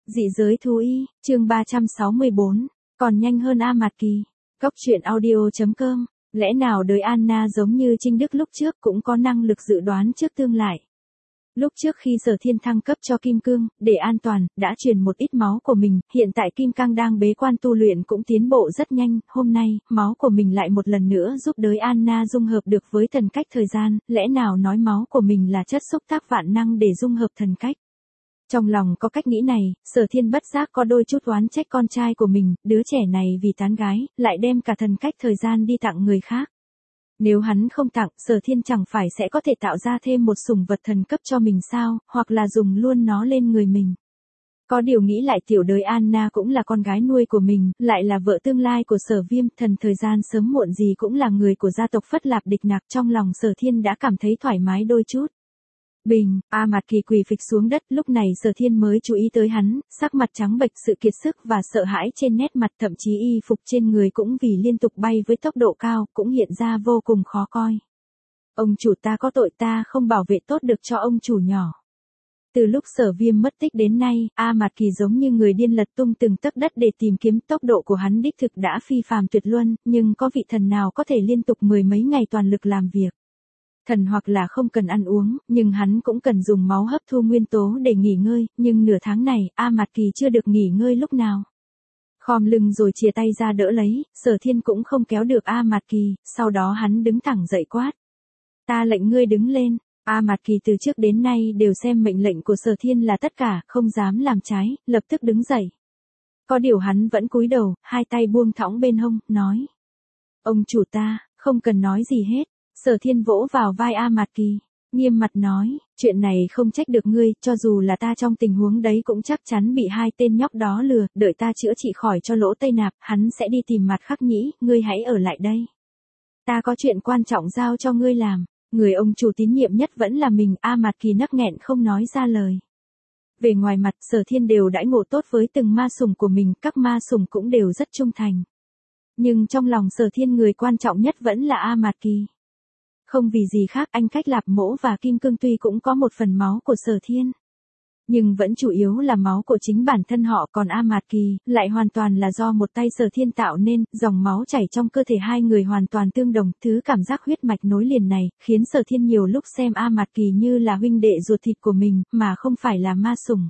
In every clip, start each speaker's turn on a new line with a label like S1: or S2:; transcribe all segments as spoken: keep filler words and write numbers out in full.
S1: Dị giới thú y, chương ba trăm sáu mươi bốn, còn nhanh hơn A Mạt Kỳ. Góc truyện audio chấm com, lẽ nào đời Anna giống như Trinh Đức lúc trước cũng có năng lực dự đoán trước tương lai. Lúc trước khi Sở Thiên thăng cấp cho Kim Cương, để an toàn, đã truyền một ít máu của mình, hiện tại Kim Cang đang bế quan tu luyện cũng tiến bộ rất nhanh, hôm nay, máu của mình lại một lần nữa giúp đới Anna dung hợp được với thần cách thời gian, lẽ nào nói máu của mình là chất xúc tác vạn năng để dung hợp thần cách. Trong lòng có cách nghĩ này, Sở Thiên bất giác có đôi chút oán trách con trai của mình, đứa trẻ này vì tán gái, lại đem cả thần cách thời gian đi tặng người khác. Nếu hắn không tặng, Sở Thiên chẳng phải sẽ có thể tạo ra thêm một sủng vật thần cấp cho mình sao, hoặc là dùng luôn nó lên người mình. Có điều nghĩ lại tiểu đới Anna cũng là con gái nuôi của mình, lại là vợ tương lai của Sở Viêm, thần thời gian sớm muộn gì cũng là người của gia tộc Phất Lạp Địch Nạc, trong lòng Sở Thiên đã cảm thấy thoải mái đôi chút. Bình, A Mạt Kỳ quỳ phịch xuống đất, lúc này Sở Thiên mới chú ý tới hắn, sắc mặt trắng bệch, sự kiệt sức và sợ hãi trên nét mặt, thậm chí y phục trên người cũng vì liên tục bay với tốc độ cao, cũng hiện ra vô cùng khó coi. Ông chủ, ta có tội, ta không bảo vệ tốt được cho ông chủ nhỏ. Từ lúc Sở Viêm mất tích đến nay, A Mạt Kỳ giống như người điên lật tung từng tấc đất để tìm kiếm, tốc độ của hắn đích thực đã phi phàm tuyệt luân, nhưng có vị thần nào có thể liên tục mười mấy ngày toàn lực làm việc. Thần hoặc là không cần ăn uống, nhưng hắn cũng cần dùng máu hấp thu nguyên tố để nghỉ ngơi, nhưng nửa tháng này, A Mạt Kỳ chưa được nghỉ ngơi lúc nào. Khom lưng rồi chìa tay ra đỡ lấy, Sở Thiên cũng không kéo được A Mạt Kỳ, sau đó hắn đứng thẳng dậy quát. Ta lệnh ngươi đứng lên. A Mạt Kỳ từ trước đến nay đều xem mệnh lệnh của Sở Thiên là tất cả, không dám làm trái, lập tức đứng dậy. Có điều hắn vẫn cúi đầu, hai tay buông thõng bên hông, nói. Ông chủ ta, không cần nói gì hết. Sở Thiên vỗ vào vai A Mạt Kỳ, nghiêm mặt nói, chuyện này không trách được ngươi, cho dù là ta trong tình huống đấy cũng chắc chắn bị hai tên nhóc đó lừa, đợi ta chữa trị khỏi cho Lỗ Tây Nạp, hắn sẽ đi tìm Mặt Khắc Nhĩ, ngươi hãy ở lại đây. Ta có chuyện quan trọng giao cho ngươi làm, người ông chủ tín nhiệm nhất vẫn là mình. A Mạt Kỳ nấc nghẹn không nói ra lời. Về ngoài mặt, Sở Thiên đều đãi ngộ tốt với từng ma sủng của mình, các ma sủng cũng đều rất trung thành. Nhưng trong lòng Sở Thiên người quan trọng nhất vẫn là A Mạt Kỳ. Không vì gì khác, anh Cách Lạp Mỗ và Kim Cương tuy cũng có một phần máu của Sở Thiên, nhưng vẫn chủ yếu là máu của chính bản thân họ, còn A Mạt Kỳ lại hoàn toàn là do một tay Sở Thiên tạo nên, dòng máu chảy trong cơ thể hai người hoàn toàn tương đồng, thứ cảm giác huyết mạch nối liền này, khiến Sở Thiên nhiều lúc xem A Mạt Kỳ như là huynh đệ ruột thịt của mình, mà không phải là ma sủng.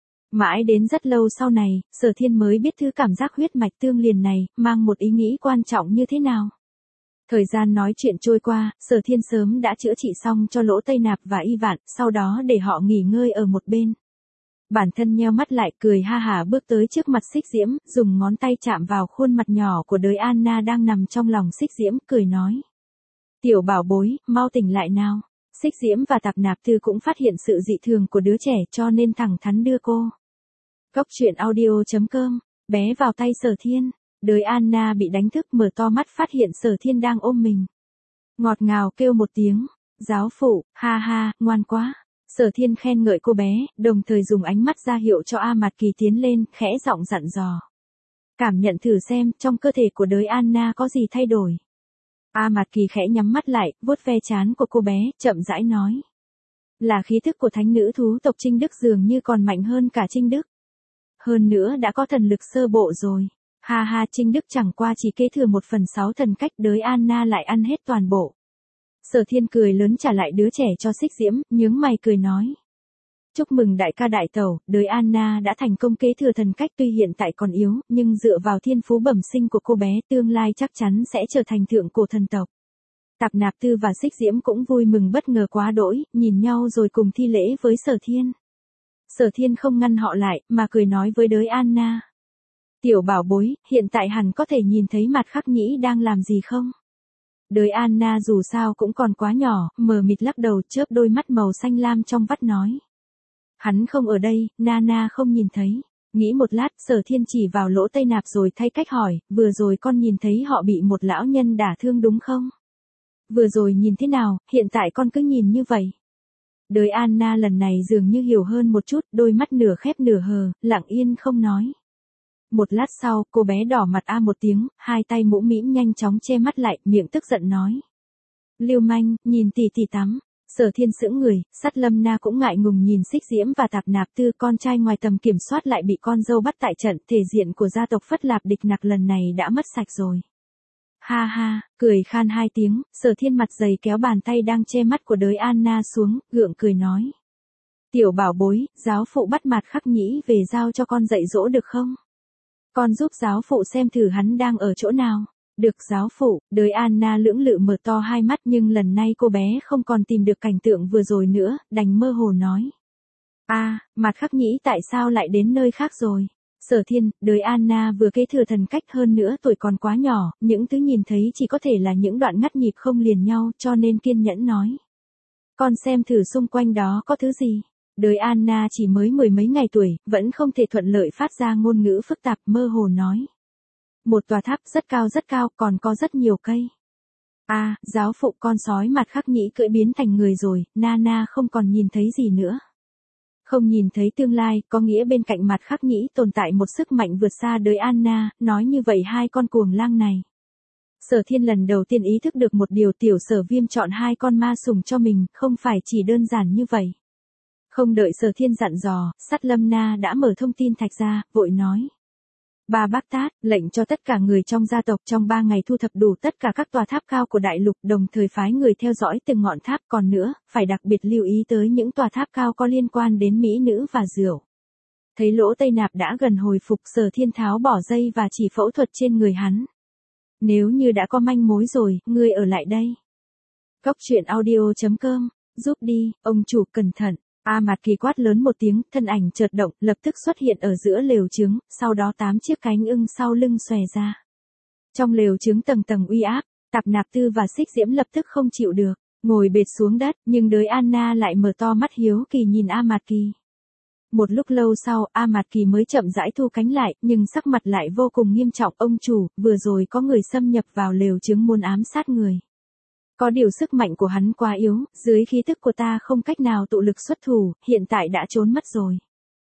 S1: Mãi đến rất lâu sau này, Sở Thiên mới biết thứ cảm giác huyết mạch tương liền này, mang một ý nghĩ quan trọng như thế nào. Thời gian nói chuyện trôi qua, Sở Thiên sớm đã chữa trị xong cho Lỗ Tây Nạp và Y Vạn, sau đó để họ nghỉ ngơi ở một bên. Bản thân nheo mắt lại, cười ha hả bước tới trước mặt Xích Diễm, dùng ngón tay chạm vào khuôn mặt nhỏ của đới Anna đang nằm trong lòng Xích Diễm, cười nói. Tiểu bảo bối, mau tỉnh lại nào. Xích Diễm và Tạp Nạp Tư cũng phát hiện sự dị thường của đứa trẻ, cho nên thẳng thắn đưa cô. Góc truyện audio chấm com, bé vào tay Sở Thiên. Đới Anna bị đánh thức, mở to mắt phát hiện Sở Thiên đang ôm mình. Ngọt ngào kêu một tiếng, giáo phụ, ha ha, ngoan quá. Sở Thiên khen ngợi cô bé, đồng thời dùng ánh mắt ra hiệu cho A Mạt Kỳ tiến lên, khẽ giọng dặn dò. Cảm nhận thử xem, trong cơ thể của đới Anna có gì thay đổi. A Mạt Kỳ khẽ nhắm mắt lại, vuốt ve trán của cô bé, chậm rãi nói. Là khí thức của thánh nữ thú tộc Trinh Đức dường như còn mạnh hơn cả Trinh Đức. Hơn nữa đã có thần lực sơ bộ rồi. Ha ha, Trinh Đức chẳng qua chỉ kế thừa một phần sáu thần cách, đới Anna lại ăn hết toàn bộ. Sở Thiên cười lớn trả lại đứa trẻ cho Xích Diễm, nhướng mày cười nói. Chúc mừng đại ca đại tẩu, đới Anna đã thành công kế thừa thần cách, tuy hiện tại còn yếu, nhưng dựa vào thiên phú bẩm sinh của cô bé, tương lai chắc chắn sẽ trở thành thượng cổ thần tộc. Tạp Nạp Tư và Xích Diễm cũng vui mừng bất ngờ quá đỗi, nhìn nhau rồi cùng thi lễ với Sở Thiên. Sở Thiên không ngăn họ lại, mà cười nói với đới Anna. Tiểu bảo bối, hiện tại hẳn có thể nhìn thấy Mặt Khắc Nhĩ đang làm gì không? Đới Anna dù sao cũng còn quá nhỏ, mờ mịt lắc đầu, chớp đôi mắt màu xanh lam trong vắt nói. Hắn không ở đây, Nana không nhìn thấy. Nghĩ một lát, Sở Thiên chỉ vào Lỗ Tây Nạp rồi thay cách hỏi, vừa rồi con nhìn thấy họ bị một lão nhân đả thương đúng không? Vừa rồi nhìn thế nào, hiện tại con cứ nhìn như vậy. Đới Anna lần này dường như hiểu hơn một chút, đôi mắt nửa khép nửa hờ, lặng yên không nói. Một lát sau, cô bé đỏ mặt a một tiếng, hai tay mũm mĩm nhanh chóng che mắt lại, miệng tức giận nói. Lưu manh, nhìn tỷ tỷ tắm. Sở Thiên sững người, Sắt Lâm Na cũng ngại ngùng nhìn Xích Diễm và Tạp Nạp Tư, con trai ngoài tầm kiểm soát lại bị con dâu bắt tại trận, thể diện của gia tộc Phất Lạp Địch Nặc lần này đã mất sạch rồi. Ha ha, cười khan hai tiếng, Sở Thiên mặt dày kéo bàn tay đang che mắt của đới Anna xuống, gượng cười nói. Tiểu bảo bối, giáo phụ bắt Mạt Khắc Nhĩ về giao cho con dạy dỗ được không? Con giúp giáo phụ xem thử hắn đang ở chỗ nào. Được giáo phụ, đới Anna lưỡng lự mở to hai mắt nhưng lần này cô bé không còn tìm được cảnh tượng vừa rồi nữa, đành mơ hồ nói. a à, Mạt Khắc Nhĩ tại sao lại đến nơi khác rồi? Sở Thiên, đới Anna vừa kế thừa thần cách hơn nữa tuổi còn quá nhỏ, những thứ nhìn thấy chỉ có thể là những đoạn ngắt nhịp không liền nhau cho nên kiên nhẫn nói. Con xem thử xung quanh đó có thứ gì? Đới Anna chỉ mới mười mấy ngày tuổi, vẫn không thể thuận lợi phát ra ngôn ngữ phức tạp, mơ hồ nói. Một tòa tháp rất cao rất cao, còn có rất nhiều cây. a à, giáo phụ, con sói Mạt Khắc Nhĩ cưỡi biến thành người rồi, Nana không còn nhìn thấy gì nữa. Không nhìn thấy tương lai, có nghĩa bên cạnh Mạt Khắc Nhĩ tồn tại một sức mạnh vượt xa đới Anna, nói như vậy hai con cuồng lang này. Sở Thiên lần đầu tiên ý thức được một điều, Tiểu Sở Viêm chọn hai con ma sùng cho mình, không phải chỉ đơn giản như vậy. Không đợi Sở Thiên dặn dò, Sắt Lâm Na đã mở thông tin thạch ra, vội nói. Ba Bác Tát, lệnh cho tất cả người trong gia tộc trong ba ngày thu thập đủ tất cả các tòa tháp cao của đại lục, đồng thời phái người theo dõi từng ngọn tháp, còn nữa, phải đặc biệt lưu ý tới những tòa tháp cao có liên quan đến mỹ nữ và rượu. Thấy lỗ Tây Nạp đã gần hồi phục, Sở Thiên tháo bỏ dây và chỉ phẫu thuật trên người hắn. Nếu như đã có manh mối rồi, ngươi ở lại đây. Cốc truyện audio chấm com, giúp đi, ông chủ cẩn thận. A Mạt Kỳ quát lớn một tiếng, thân ảnh chợt động, lập tức xuất hiện ở giữa lều trứng, sau đó tám chiếc cánh ưng sau lưng xòe ra. Trong lều trứng tầng tầng uy áp, Tạp Nạp Tư và Xích Diễm lập tức không chịu được, ngồi bệt xuống đất, nhưng đới Anna lại mở to mắt hiếu kỳ nhìn A Mạt Kỳ. Một lúc lâu sau, A Mạt Kỳ mới chậm rãi thu cánh lại, nhưng sắc mặt lại vô cùng nghiêm trọng, ông chủ, vừa rồi có người xâm nhập vào lều trứng muốn ám sát người. Có điều sức mạnh của hắn quá yếu, dưới khí tức của ta không cách nào tụ lực xuất thủ, hiện tại đã trốn mất rồi.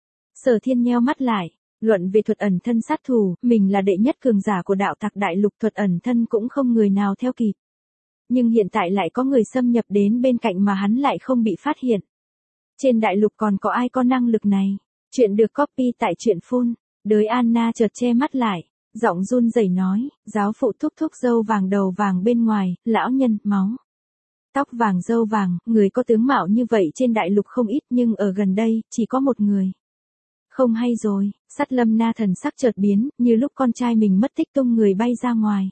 S1: Sở Thiên nheo mắt lại, luận về thuật ẩn thân sát thủ, mình là đệ nhất cường giả của đạo tặc đại lục, thuật ẩn thân cũng không người nào theo kịp. Nhưng hiện tại lại có người xâm nhập đến bên cạnh mà hắn lại không bị phát hiện. Trên đại lục còn có ai có năng lực này? Chuyện được copy tại truyện phun, đới Anna chợt che mắt lại. Giọng run rẩy nói, giáo phụ thúc thúc dâu vàng đầu vàng bên ngoài, lão nhân, máu. Tóc vàng dâu vàng, người có tướng mạo như vậy trên đại lục không ít nhưng ở gần đây, chỉ có một người. Không hay rồi, Sắt Lâm Na thần sắc chợt biến, như lúc con trai mình mất tích tung người bay ra ngoài.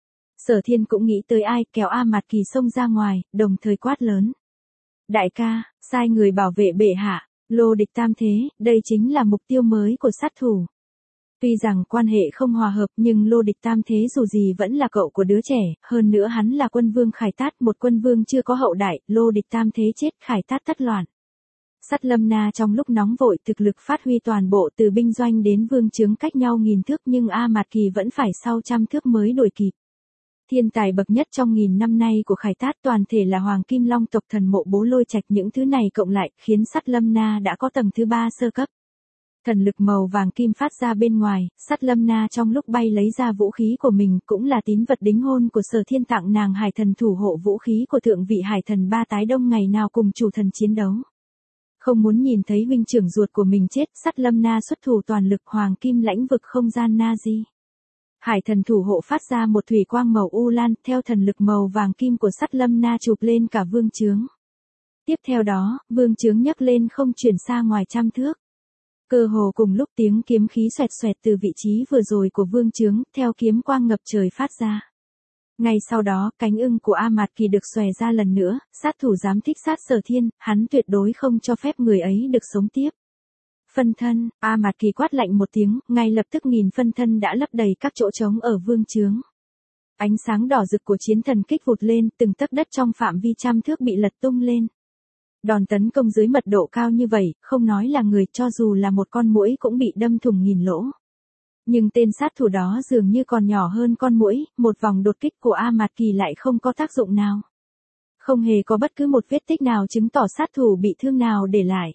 S1: Sở Thiên cũng nghĩ tới ai, kéo A Mạt Kỳ xông ra ngoài, đồng thời quát lớn. Đại ca, sai người bảo vệ bệ hạ, Lô Địch tam thế, đây chính là mục tiêu mới của sát thủ. Tuy rằng quan hệ không hòa hợp nhưng Lô Địch tam thế dù gì vẫn là cậu của đứa trẻ, hơn nữa hắn là quân vương Khải Tát, một quân vương chưa có hậu đại, Lô Địch tam thế chết, Khải Tát tất loạn. Sắt Lâm Na trong lúc nóng vội thực lực phát huy toàn bộ, từ binh doanh đến vương trướng cách nhau nghìn thước, nhưng A Mạt Kỳ vẫn phải sau trăm thước mới đuổi kịp. Thiên tài bậc nhất trong nghìn năm nay của Khải Tát toàn thể là Hoàng Kim Long tộc thần mộ Bố Lôi Trạch, những thứ này cộng lại khiến Sắt Lâm Na đã có tầng thứ ba sơ cấp. Thần lực màu vàng kim phát ra bên ngoài, Sắt Lâm Na trong lúc bay lấy ra vũ khí của mình, cũng là tín vật đính hôn của Sở Thiên tặng nàng hải thần thủ hộ vũ khí của thượng vị hải thần Ba Tái Đông ngày nào cùng chủ thần chiến đấu. Không muốn nhìn thấy huynh trưởng ruột của mình chết, Sắt Lâm Na xuất thủ toàn lực, hoàng kim lãnh vực không gian Nazi. Hải thần thủ hộ phát ra một thủy quang màu u lan, theo thần lực màu vàng kim của Sắt Lâm Na chụp lên cả vương trướng. Tiếp theo đó, vương trướng nhấc lên không chuyển xa ngoài trăm thước. Cơ hồ cùng lúc tiếng kiếm khí xoẹt xoẹt từ vị trí vừa rồi của vương trướng, theo kiếm quang ngập trời phát ra. Ngay sau đó, cánh ưng của A Mạt Kỳ được xòe ra lần nữa, sát thủ dám thích sát Sở Thiên, hắn tuyệt đối không cho phép người ấy được sống tiếp. Phân thân, A Mạt Kỳ quát lạnh một tiếng, ngay lập tức nghìn phân thân đã lấp đầy các chỗ trống ở vương trướng. Ánh sáng đỏ rực của chiến thần kích vụt lên, từng tấc đất trong phạm vi trăm thước bị lật tung lên. Đòn tấn công dưới mật độ cao như vậy, không nói là người, cho dù là một con muỗi cũng bị đâm thủng nghìn lỗ. Nhưng tên sát thủ đó dường như còn nhỏ hơn con muỗi, một vòng đột kích của A Mạt Kỳ lại không có tác dụng nào. Không hề có bất cứ một vết tích nào chứng tỏ sát thủ bị thương nào để lại.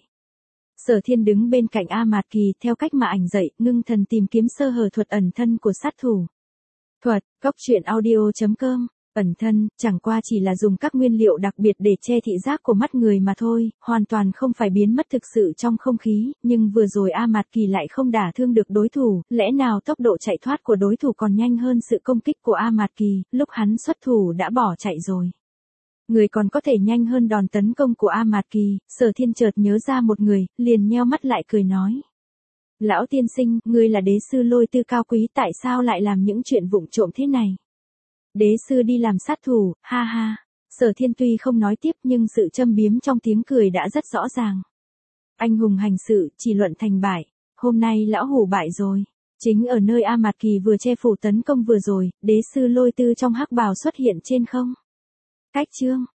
S1: Sở Thiên đứng bên cạnh A Mạt Kỳ theo cách mà ảnh dạy, ngưng thần tìm kiếm sơ hở thuật ẩn thân của sát thủ. Thuật, cốc truyện audio chấm com Ẩn thân, chẳng qua chỉ là dùng các nguyên liệu đặc biệt để che thị giác của mắt người mà thôi, hoàn toàn không phải biến mất thực sự trong không khí, nhưng vừa rồi A Mạt Kỳ lại không đả thương được đối thủ, lẽ nào tốc độ chạy thoát của đối thủ còn nhanh hơn sự công kích của A Mạt Kỳ, lúc hắn xuất thủ đã bỏ chạy rồi. Người còn có thể nhanh hơn đòn tấn công của A Mạt Kỳ, Sở Thiên chợt nhớ ra một người, liền nheo mắt lại cười nói. Lão tiên sinh, ngươi là đế sư Lôi Tư cao quý, tại sao lại làm những chuyện vụng trộm thế này? Đế sư đi làm sát thủ, ha ha. Sở Thiên tuy không nói tiếp nhưng sự châm biếm trong tiếng cười đã rất rõ ràng. Anh hùng hành sự, chỉ luận thành bại. Hôm nay lão hủ bại rồi. Chính ở nơi A Mạt Kỳ vừa che phủ tấn công vừa rồi, đế sư Lôi Tư trong hắc bào xuất hiện trên không. Cách chương.